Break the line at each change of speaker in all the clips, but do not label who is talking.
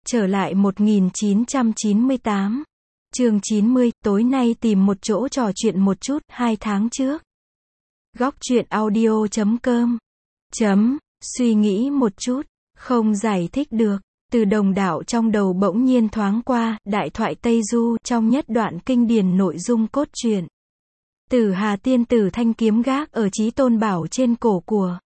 Trở lại 1998. Chương 90, tối nay tìm một chỗ trò chuyện một chút, 2 tháng trước. Góc truyện audio.com. Suy nghĩ một chút, không giải thích được. Từ Đồng Đạo trong đầu bỗng nhiên thoáng qua, đại thoại Tây Du, trong nhất đoạn kinh điển nội dung cốt truyện. Tử Hà tiên tử thanh kiếm gác ở Chí Tôn Bảo trên cổ của.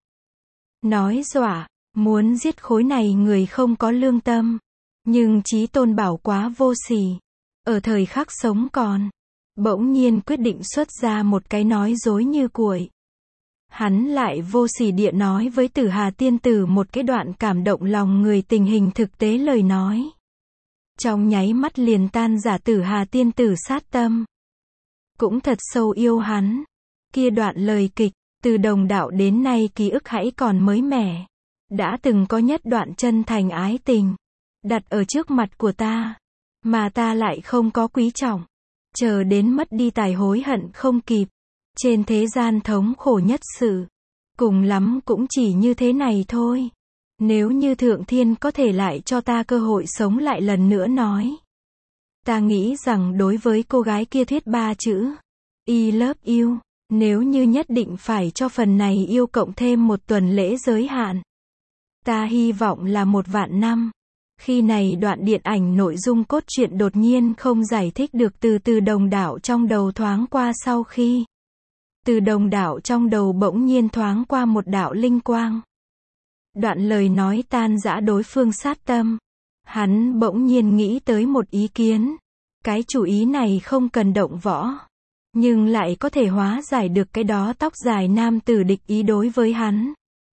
Nói dọa, muốn giết khối này người không có lương tâm. Nhưng Chí Tôn Bảo quá vô sỉ. Ở thời khắc sống còn, bỗng nhiên quyết định xuất ra một cái nói dối như cuội. Hắn lại vô sỉ địa nói với Tử Hà tiên tử một cái đoạn cảm động lòng người tình hình thực tế lời nói. Trong nháy mắt liền tan giả Tử Hà tiên tử sát tâm. Cũng thật sâu yêu hắn. Kia đoạn lời kịch, từ Đồng Đạo đến nay ký ức hãy còn mới mẻ. Đã từng có nhất đoạn chân thành ái tình, đặt ở trước mặt của ta, mà ta lại không có quý trọng. Chờ đến mất đi tài hối hận không kịp. Trên thế gian thống khổ nhất sự, cùng lắm cũng chỉ như thế này thôi. Nếu như Thượng Thiên có thể lại cho ta cơ hội sống lại lần nữa nói. Ta nghĩ rằng đối với cô gái kia thuyết 3 chữ I love you, nếu như nhất định phải cho phần này yêu cộng thêm một tuần lễ giới hạn. Ta hy vọng là 1 vạn năm. Khi này đoạn điện ảnh nội dung cốt truyện đột nhiên không giải thích được từ Đồng Đạo trong đầu thoáng qua sau khi. Từ Đồng Đạo trong đầu bỗng nhiên thoáng qua một đạo linh quang. Đoạn lời nói tan rã đối phương sát tâm. Hắn bỗng nhiên nghĩ tới một ý kiến. Cái chủ ý này không cần động võ. Nhưng lại có thể hóa giải được cái đó tóc dài nam tử địch ý đối với hắn.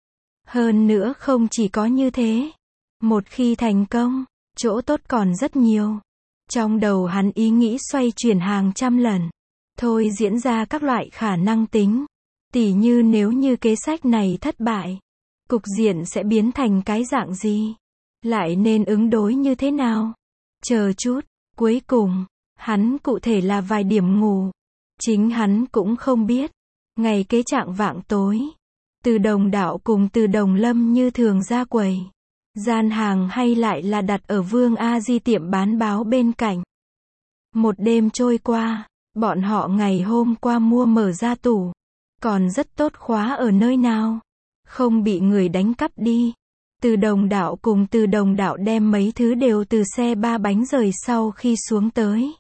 Hơn nữa không chỉ có như thế. Một khi thành công, chỗ tốt còn rất nhiều. Trong đầu hắn ý nghĩ xoay chuyển hàng trăm lần. Thôi diễn ra các loại khả năng tính. Tỉ như nếu như kế sách này thất bại, cục diện sẽ biến thành cái dạng gì? Lại nên ứng đối như thế nào? Chờ chút, cuối cùng, hắn cụ thể là vài điểm ngủ. Chính hắn cũng không biết. Ngày kế trạng vạng tối, Từ Đồng Đạo cùng Từ Đồng Lâm như thường ra quầy. Gian hàng hay lại là đặt ở Vương A Di tiệm bán báo bên cạnh. Một đêm trôi qua, bọn họ ngày hôm qua mua mở ra tủ. Còn rất tốt khóa ở nơi nào? Không bị người đánh cắp đi. Từ Đồng Đạo cùng Từ Đồng Đạo đem mấy thứ đều từ xe 3 bánh rời sau khi xuống tới.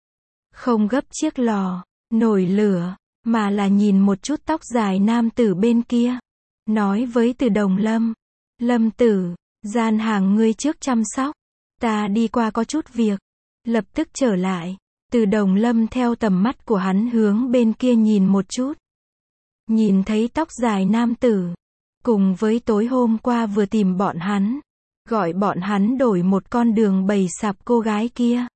Không gấp chiếc lò, nồi lửa, mà là nhìn một chút tóc dài nam tử bên kia. Nói với Từ Đồng Lâm. Lâm tử, gian hàng ngươi trước chăm sóc. Ta đi qua có chút việc. Lập tức trở lại. Từ Đồng Lâm theo tầm mắt của hắn hướng bên kia nhìn một chút. Nhìn thấy tóc dài nam tử. Cùng với tối hôm qua vừa tìm bọn hắn. Gọi bọn hắn đổi một con đường bày sạp cô gái kia.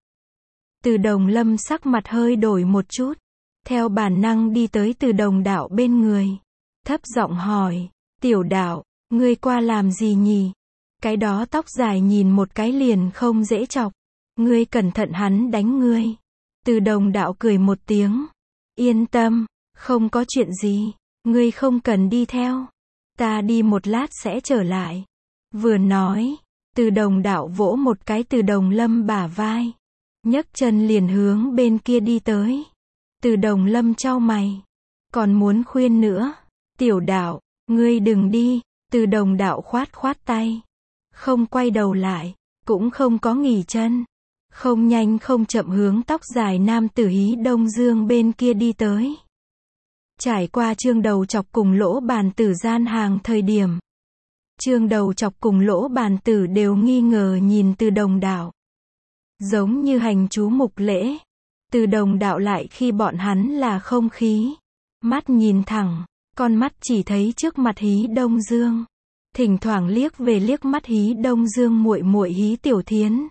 Từ Đồng Lâm sắc mặt hơi đổi một chút. Theo bản năng đi tới Từ Đồng Đạo bên người. Thấp giọng hỏi. Tiểu Đạo, ngươi qua làm gì nhỉ? Cái đó tóc dài nhìn một cái liền không dễ chọc. Ngươi cẩn thận hắn đánh ngươi. Từ Đồng Đạo cười một tiếng. Yên tâm, không có chuyện gì. Ngươi không cần đi theo. Ta đi một lát sẽ trở lại. Vừa nói, Từ Đồng Đạo vỗ một cái Từ Đồng Lâm bả vai. Nhấc chân liền hướng bên kia đi tới. Từ Đồng Lâm chau mày. Còn muốn khuyên nữa. Tiểu Đạo, ngươi đừng đi. Từ Đồng Đạo khoát khoát tay. Không quay đầu lại. Cũng không có nghỉ chân. Không nhanh không chậm hướng tóc dài nam tử Hí Đông Dương bên kia đi tới. Trải qua Trương Đầu Chọc cùng Lỗ Bàn Tử gian hàng thời điểm. Trương Đầu Chọc cùng Lỗ Bàn Tử đều nghi ngờ nhìn Từ Đồng Đạo. Giống như hành chú mục lễ. Từ Đồng Đạo lại khi bọn hắn là không khí. Mắt nhìn thẳng, con mắt chỉ thấy trước mặt Hí Đông Dương. Thỉnh thoảng liếc về liếc mắt Hí Đông Dương muội muội Hí Tiểu Thiến.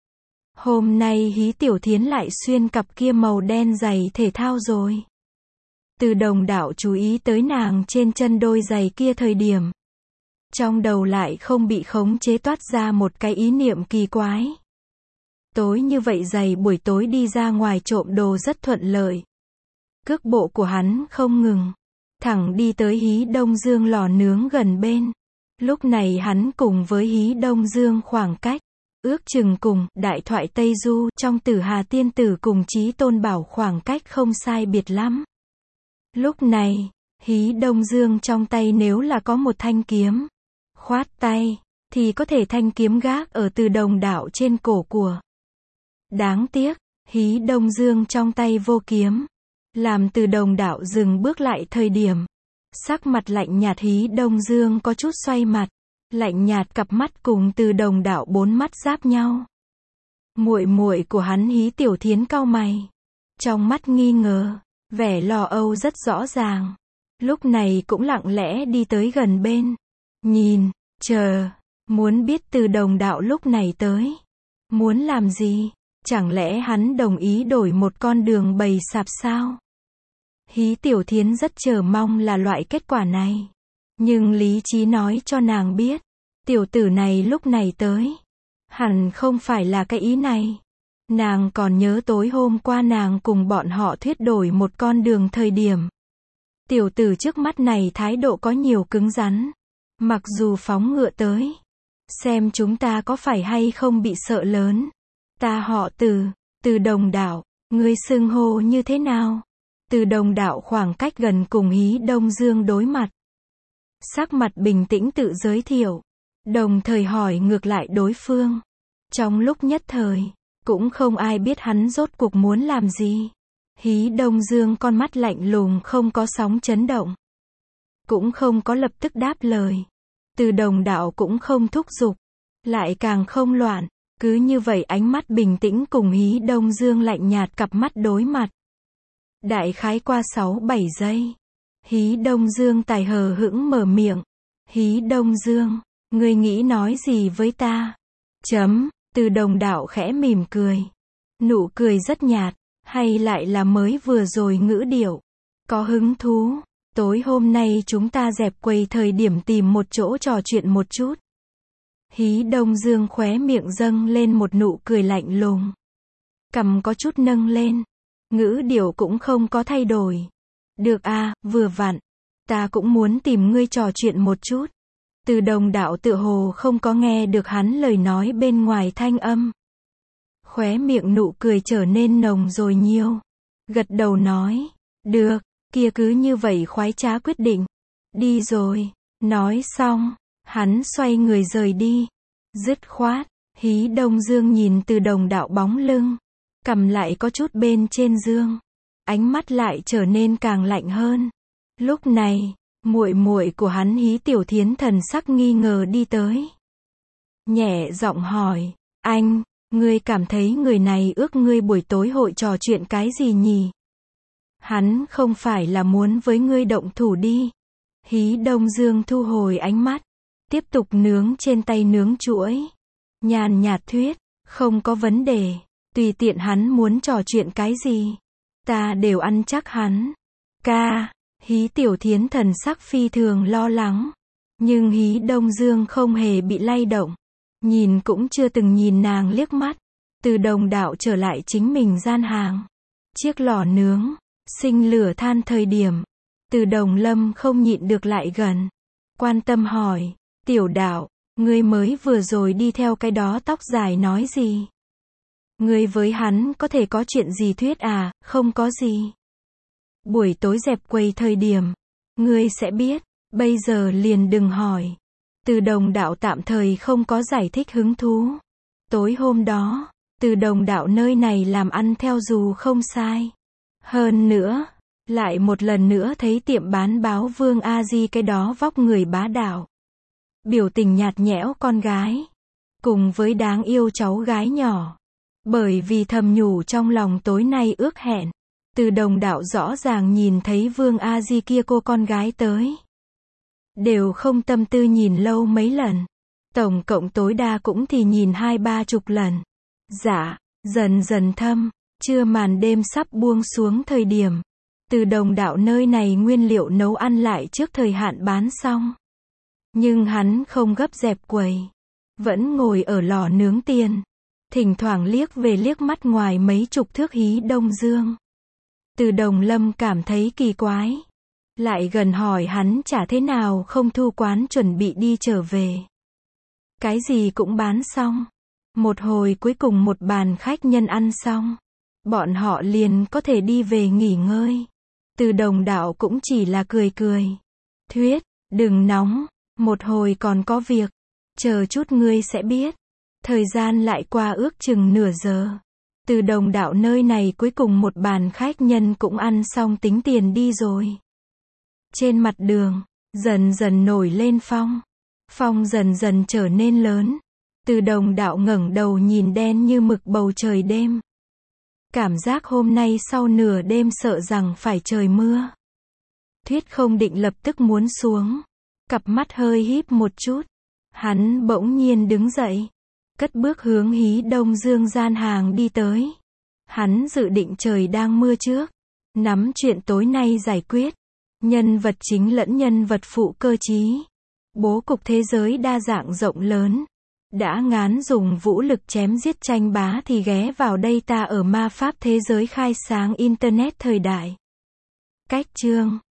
Hôm nay Hí Tiểu Thiến lại xuyên cặp kia màu đen giày thể thao rồi. Từ Đồng Đạo chú ý tới nàng trên chân đôi giày kia thời điểm. Trong đầu lại không bị khống chế toát ra một cái ý niệm kỳ quái. Tối như vậy giày buổi tối đi ra ngoài trộm đồ rất thuận lợi. Cước bộ của hắn không ngừng. Thẳng đi tới Hí Đông Dương lò nướng gần bên. Lúc này hắn cùng với Hí Đông Dương khoảng cách Ước chừng cùng Đại thoại Tây Du trong Tử Hà Tiên Tử cùng Chí Tôn Bảo khoảng cách không sai biệt lắm. Lúc này, Hí Đông Dương trong tay nếu là có một thanh kiếm, khoát tay, thì có thể thanh kiếm gác ở Từ Đồng Đạo trên cổ của. Đáng tiếc, Hí Đông Dương trong tay vô kiếm, làm Từ Đồng Đạo dừng bước lại thời điểm. Sắc mặt lạnh nhạt Hí Đông Dương có chút xoay mặt, lạnh nhạt cặp mắt cùng Từ Đồng Đạo bốn mắt giáp nhau. Muội muội của hắn Hí Tiểu Thiến cau mày, trong mắt nghi ngờ, vẻ lo âu rất rõ ràng. Lúc này cũng lặng lẽ đi tới gần bên, nhìn, chờ, muốn biết Từ Đồng Đạo lúc này tới, muốn làm gì? Chẳng lẽ hắn đồng ý đổi một con đường bày sạp sao? Hí Tiểu Thiến rất chờ mong là loại kết quả này. Nhưng lý trí nói cho nàng biết, tiểu tử này lúc này tới, hẳn không phải là cái ý này. Nàng còn nhớ tối hôm qua nàng cùng bọn họ thuyết đổi một con đường thời điểm. Tiểu tử trước mắt này thái độ có nhiều cứng rắn. Mặc dù phóng ngựa tới, xem chúng ta có phải hay không bị sợ lớn. Ta họ Từ, Từ Đồng Đạo, ngươi xưng hô như thế nào? Từ Đồng Đạo khoảng cách gần cùng Hí Đông Dương đối mặt. Sắc mặt bình tĩnh tự giới thiệu, đồng thời hỏi ngược lại đối phương. Trong lúc nhất thời, cũng không ai biết hắn rốt cuộc muốn làm gì. Hí Đông Dương con mắt lạnh lùng không có sóng chấn động, cũng không có lập tức đáp lời. Từ Đồng Đạo cũng không thúc giục, lại càng không loạn. Cứ như vậy ánh mắt bình tĩnh cùng Hí Đông Dương lạnh nhạt cặp mắt đối mặt. Đại khái qua 6-7 giây. Hí Đông Dương tài hờ hững mở miệng. Hí Đông Dương, ngươi nghĩ nói gì với ta? Từ Đồng Đạo khẽ mỉm cười. Nụ cười rất nhạt, hay lại là mới vừa rồi ngữ điệu. Có hứng thú, tối hôm nay chúng ta dẹp quầy thời điểm tìm một chỗ trò chuyện một chút. Hí Đông Dương khóe miệng dâng lên một nụ cười lạnh lùng. Cằm có chút nâng lên. Ngữ điệu cũng không có thay đổi. Được à, vừa vặn. Ta cũng muốn tìm ngươi trò chuyện một chút. Từ Đồng Đạo tựa hồ không có nghe được hắn lời nói bên ngoài thanh âm. Khóe miệng nụ cười trở nên nồng rồi nhiều. Gật đầu nói. Được, kia cứ như vậy khoái trá quyết định. Đi rồi. Nói xong, hắn xoay người rời đi. Dứt khoát, Hí Đông Dương nhìn Từ Đồng Đạo bóng lưng, cầm lại có chút bên trên dương, ánh mắt lại trở nên càng lạnh hơn. Lúc này, muội muội của hắn Hí Tiểu Thiến thần sắc nghi ngờ đi tới, nhẹ giọng hỏi, anh, ngươi cảm thấy người này ước ngươi buổi tối hội trò chuyện cái gì nhỉ? Hắn không phải là muốn với ngươi động thủ đi? Hí Đông Dương thu hồi ánh mắt, tiếp tục nướng trên tay nướng chuỗi, nhàn nhạt thuyết, không có vấn đề, tùy tiện hắn muốn trò chuyện cái gì, ta đều ăn chắc hắn. Ca, Hí Tiểu Thiến thần sắc phi thường lo lắng, nhưng Hí Đông Dương không hề bị lay động, nhìn cũng chưa từng nhìn nàng liếc mắt. Từ Đồng Đạo trở lại chính mình gian hàng, chiếc lò nướng, sinh lửa than thời điểm, Từ Đồng Lâm không nhịn được lại gần, quan tâm hỏi, Tiểu Đạo, ngươi mới vừa rồi đi theo cái đó tóc dài nói gì? Ngươi với hắn có thể có chuyện gì thuyết à? Không có gì. Buổi tối dẹp quầy thời điểm, ngươi sẽ biết, bây giờ liền đừng hỏi. Từ Đồng Đạo tạm thời không có giải thích hứng thú. Tối hôm đó, Từ Đồng Đạo nơi này làm ăn theo dù không sai. Hơn nữa, lại một lần nữa thấy tiệm bán báo Vương A Di cái đó vóc người bá đạo, biểu tình nhạt nhẽo con gái, cùng với đáng yêu cháu gái nhỏ. Bởi vì thầm nhủ trong lòng tối nay ước hẹn, Từ Đồng Đạo rõ ràng nhìn thấy Vương A Di kia cô con gái tới, đều không tâm tư nhìn lâu mấy lần, tổng cộng tối đa cũng thì nhìn 20-30 lần. Dạ, dần dần thâm, trưa màn đêm sắp buông xuống thời điểm, Từ Đồng Đạo nơi này nguyên liệu nấu ăn lại trước thời hạn bán xong. Nhưng hắn không gấp dẹp quầy, vẫn ngồi ở lò nướng tiền, thỉnh thoảng liếc về liếc mắt ngoài mấy chục thước Hí Đông Dương. Từ Đồng Lâm cảm thấy kỳ quái, lại gần hỏi hắn chả thế nào không thu quán chuẩn bị đi trở về. Cái gì cũng bán xong, Một hồi cuối cùng một bàn khách nhân ăn xong, bọn họ liền có thể đi về nghỉ ngơi. Từ Đồng Đạo cũng chỉ là cười cười. Thuyết, đừng nóng, một hồi còn có việc. Chờ chút ngươi sẽ biết. Thời gian lại qua ước chừng nửa giờ. Từ Đồng Đạo nơi này cuối cùng một bàn khách nhân cũng ăn xong tính tiền đi rồi. Trên mặt đường, dần dần nổi lên phong. Phong dần dần trở nên lớn. Từ Đồng Đạo ngẩng đầu nhìn đen như mực bầu trời đêm. Cảm giác hôm nay sau nửa đêm sợ rằng phải trời mưa. Thuyết không định lập tức muốn xuống. Cặp mắt hơi híp một chút. Hắn bỗng nhiên đứng dậy. Cất bước hướng Hí Đông Dương gian hàng đi tới. Hắn dự định trời đang mưa trước. Nắm chuyện tối nay giải quyết. Nhân vật chính lẫn nhân vật phụ cơ trí. Bố cục thế giới đa dạng rộng lớn. Đã ngán dùng vũ lực chém giết tranh bá thì ghé vào đây ta ở ma pháp thế giới khai sáng Internet thời đại. Cách chương